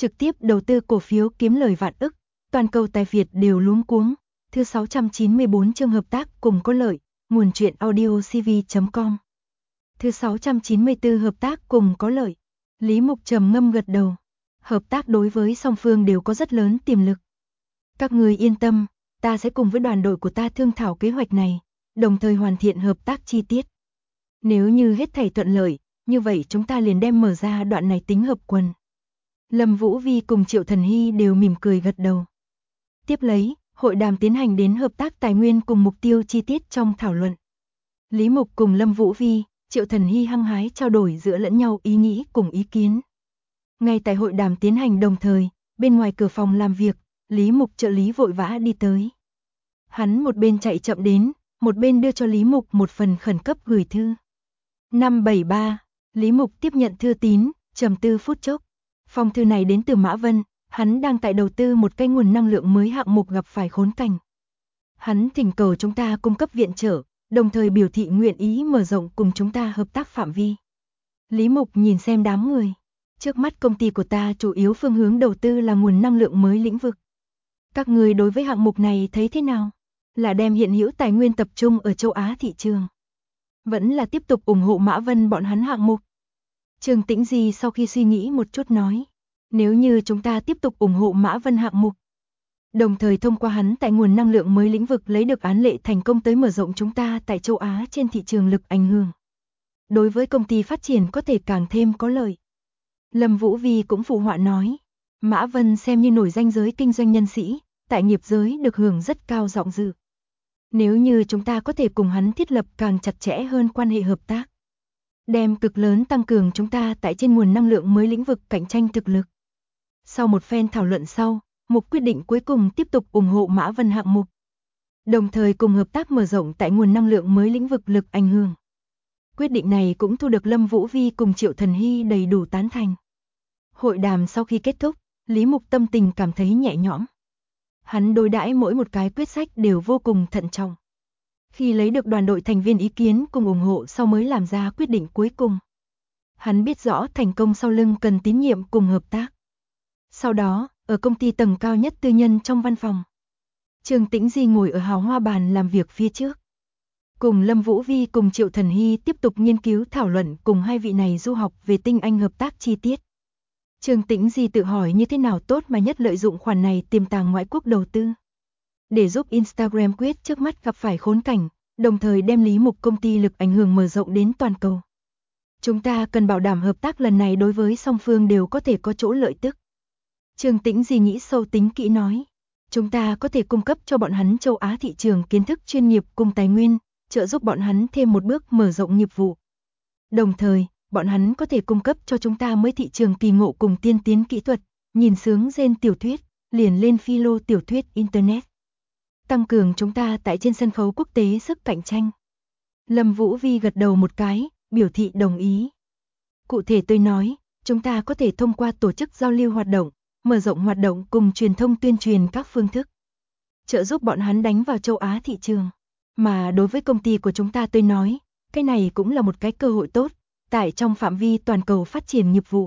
trực tiếp đầu tư cổ phiếu kiếm lời vạn ức, toàn cầu tài Việt đều luống cuống. Thứ 694 chương hợp tác cùng có lợi, nguồn truyện audio cv.com. Thứ 694 hợp tác cùng có lợi. Lý Mục trầm ngâm gật đầu. Hợp tác đối với song phương đều có rất lớn tiềm lực. Các người yên tâm, ta sẽ cùng với đoàn đội của ta thương thảo kế hoạch này, đồng thời hoàn thiện hợp tác chi tiết. Nếu như hết thảy thuận lợi, như vậy chúng ta liền đem mở ra đoạn này tính hợp quần. Lâm Vũ Vi cùng Triệu Thần Hy đều mỉm cười gật đầu. Tiếp lấy, hội đàm tiến hành đến hợp tác tài nguyên cùng mục tiêu chi tiết trong thảo luận. Lý Mục cùng Lâm Vũ Vi, Triệu Thần Hy hăng hái trao đổi giữa lẫn nhau ý nghĩ cùng ý kiến. Ngay tại hội đàm tiến hành đồng thời, bên ngoài cửa phòng làm việc, Lý Mục trợ lý vội vã đi tới. Hắn một bên chạy chậm đến, một bên đưa cho Lý Mục một phần khẩn cấp gửi thư. 573, Lý Mục tiếp nhận thư tín, trầm tư phút chốc. Phong thư này đến từ Mã Vân, hắn đang tại đầu tư một cái nguồn năng lượng mới hạng mục gặp phải khốn cảnh. Hắn thỉnh cầu chúng ta cung cấp viện trợ, đồng thời biểu thị nguyện ý mở rộng cùng chúng ta hợp tác phạm vi. Lý Mục nhìn xem đám người. Trước mắt công ty của ta chủ yếu phương hướng đầu tư là nguồn năng lượng mới lĩnh vực. Các người đối với hạng mục này thấy thế nào? Là đem hiện hữu tài nguyên tập trung ở châu Á thị trường? Vẫn là tiếp tục ủng hộ Mã Vân bọn hắn hạng mục? Trương Tĩnh Di sau khi suy nghĩ một chút nói, nếu như chúng ta tiếp tục ủng hộ Mã Vân hạng mục, đồng thời thông qua hắn tại nguồn năng lượng mới lĩnh vực lấy được án lệ thành công tới mở rộng chúng ta tại châu Á trên thị trường lực ảnh hưởng. Đối với công ty phát triển có thể càng thêm có lợi. Lâm Vũ Vi cũng phụ họa nói, Mã Vân xem như nổi danh giới kinh doanh nhân sĩ, tại nghiệp giới được hưởng rất cao giọng dự. Nếu như chúng ta có thể cùng hắn thiết lập càng chặt chẽ hơn quan hệ hợp tác, đem cực lớn tăng cường chúng ta tại trên nguồn năng lượng mới lĩnh vực cạnh tranh thực lực. Sau một phen thảo luận sau, Mục quyết định cuối cùng tiếp tục ủng hộ Mã Vân hạng mục, đồng thời cùng hợp tác mở rộng tại nguồn năng lượng mới lĩnh vực lực ảnh hưởng. Quyết định này cũng thu được Lâm Vũ Vi cùng Triệu Thần Hy đầy đủ tán thành. Hội đàm sau khi kết thúc, Lý Mục tâm tình cảm thấy nhẹ nhõm. Hắn đối đãi mỗi một cái quyết sách đều vô cùng thận trọng. Khi lấy được đoàn đội thành viên ý kiến cùng ủng hộ sau mới làm ra quyết định cuối cùng. Hắn biết rõ thành công sau lưng cần tín nhiệm cùng hợp tác. Sau đó, ở công ty tầng cao nhất tư nhân trong văn phòng, Trương Tĩnh Di ngồi ở hào hoa bàn làm việc phía trước. Cùng Lâm Vũ Vi cùng Triệu Thần Hy tiếp tục nghiên cứu thảo luận cùng hai vị này du học về tinh anh hợp tác chi tiết. Trương Tĩnh Di tự hỏi như thế nào tốt mà nhất lợi dụng khoản này tiềm tàng ngoại quốc đầu tư. Để giúp Instagram quyết trước mắt gặp phải khốn cảnh, đồng thời đem Lý Mục công ty lực ảnh hưởng mở rộng đến toàn cầu. Chúng ta cần bảo đảm hợp tác lần này đối với song phương đều có thể có chỗ lợi tức. Trương Tĩnh Di nghĩ sâu tính kỹ nói, chúng ta có thể cung cấp cho bọn hắn châu Á thị trường kiến thức chuyên nghiệp cùng tài nguyên, trợ giúp bọn hắn thêm một bước mở rộng nghiệp vụ. Đồng thời, bọn hắn có thể cung cấp cho chúng ta mới thị trường kỳ ngộ cùng tiên tiến kỹ thuật, nhìn sướng gen tiểu thuyết, liền lên philo tiểu thuyết Internet. Tăng cường chúng ta tại trên sân khấu quốc tế sức cạnh tranh. Lâm Vũ Vi gật đầu một cái, biểu thị đồng ý. Cụ thể tôi nói, chúng ta có thể thông qua tổ chức giao lưu hoạt động, mở rộng hoạt động cùng truyền thông tuyên truyền các phương thức, trợ giúp bọn hắn đánh vào châu Á thị trường. Mà đối với công ty của chúng ta tôi nói, cái này cũng là một cái cơ hội tốt, tại trong phạm vi toàn cầu phát triển nghiệp vụ.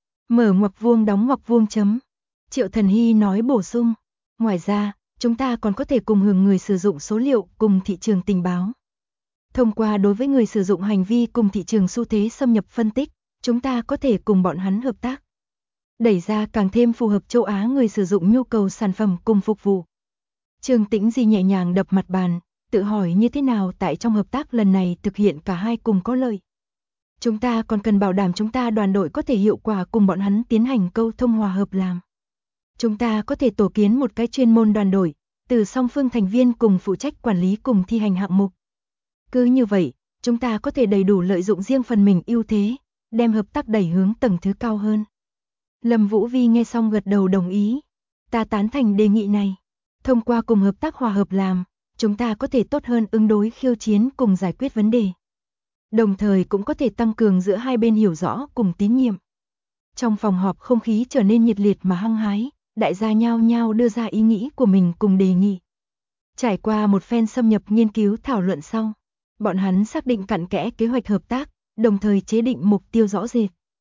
Mở ngoặc vuông đóng ngoặc vuông chấm. Triệu Thần Hy nói bổ sung, ngoài ra, chúng ta còn có thể cùng hưởng người sử dụng số liệu cùng thị trường tình báo. Thông qua đối với người sử dụng hành vi cùng thị trường xu thế xâm nhập phân tích, chúng ta có thể cùng bọn hắn hợp tác, đẩy ra càng thêm phù hợp châu Á người sử dụng nhu cầu sản phẩm cùng phục vụ. Trương Tĩnh Di nhẹ nhàng đập mặt bàn, tự hỏi như thế nào tại trong hợp tác lần này thực hiện cả hai cùng có lợi. Chúng ta còn cần bảo đảm chúng ta đoàn đội có thể hiệu quả cùng bọn hắn tiến hành câu thông hòa hợp làm. Chúng ta có thể tổ kiến một cái chuyên môn đoàn đội, từ song phương thành viên cùng phụ trách quản lý cùng thi hành hạng mục. Cứ như vậy, chúng ta có thể đầy đủ lợi dụng riêng phần mình ưu thế, đem hợp tác đẩy hướng tầng thứ cao hơn. Lâm Vũ Vi nghe xong gật đầu đồng ý. Ta tán thành đề nghị này. Thông qua cùng hợp tác hòa hợp làm, chúng ta có thể tốt hơn ứng đối khiêu chiến cùng giải quyết vấn đề. Đồng thời cũng có thể tăng cường giữa hai bên hiểu rõ cùng tín nhiệm. Trong phòng họp không khí trở nên nhiệt liệt mà hăng hái, đại gia nhao nhao đưa ra ý nghĩ của mình cùng đề nghị. Trải qua một phen xâm nhập nghiên cứu thảo luận sau, bọn hắn xác định cặn kẽ kế hoạch hợp tác, đồng thời chế định mục tiêu rõ rệt.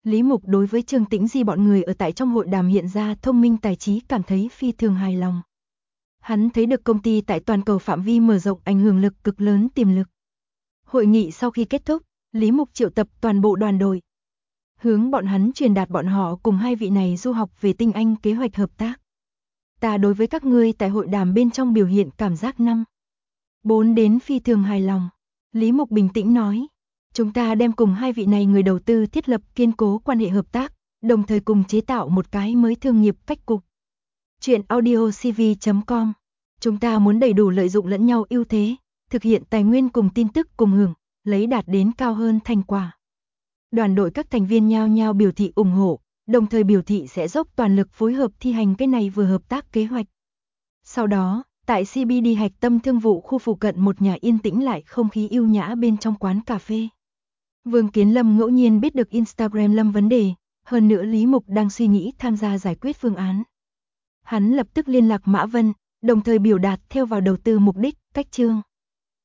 Lý Mục đối với Trương Tĩnh Di bọn người ở tại trong hội đàm hiện ra thông minh tài trí cảm thấy phi thường hài lòng. Hắn thấy được công ty tại toàn cầu phạm vi mở rộng ảnh hưởng lực cực lớn tiềm lực. Hội nghị sau khi kết thúc, Lý Mục triệu tập toàn bộ đoàn đội. Hướng bọn hắn truyền đạt bọn họ cùng hai vị này du học về Tinh Anh kế hoạch hợp tác. Ta đối với các ngươi tại hội đàm bên trong biểu hiện cảm giác 4 đến phi thường hài lòng. Lý Mục bình tĩnh nói. Chúng ta đem cùng hai vị này người đầu tư thiết lập kiên cố quan hệ hợp tác, đồng thời cùng chế tạo một cái mới thương nghiệp cách cục. Chuyện audiocv.com. Chúng ta muốn đầy đủ lợi dụng lẫn nhau ưu thế, thực hiện tài nguyên cùng tin tức cùng hưởng, lấy đạt đến cao hơn thành quả. Đoàn đội các thành viên nhao nhao biểu thị ủng hộ, đồng thời biểu thị sẽ dốc toàn lực phối hợp thi hành cái này vừa hợp tác kế hoạch. Sau đó, tại CBD Hạch Tâm Thương vụ khu phụ cận một nhà yên tĩnh lại không khí yêu nhã bên trong quán cà phê. Vương Kiến Lâm ngẫu nhiên biết được Instagram Lâm vấn đề, hơn nữa Lý Mục đang suy nghĩ tham gia giải quyết phương án. Hắn lập tức liên lạc Mã Vân, đồng thời biểu đạt theo vào đầu tư mục đích, cách chương.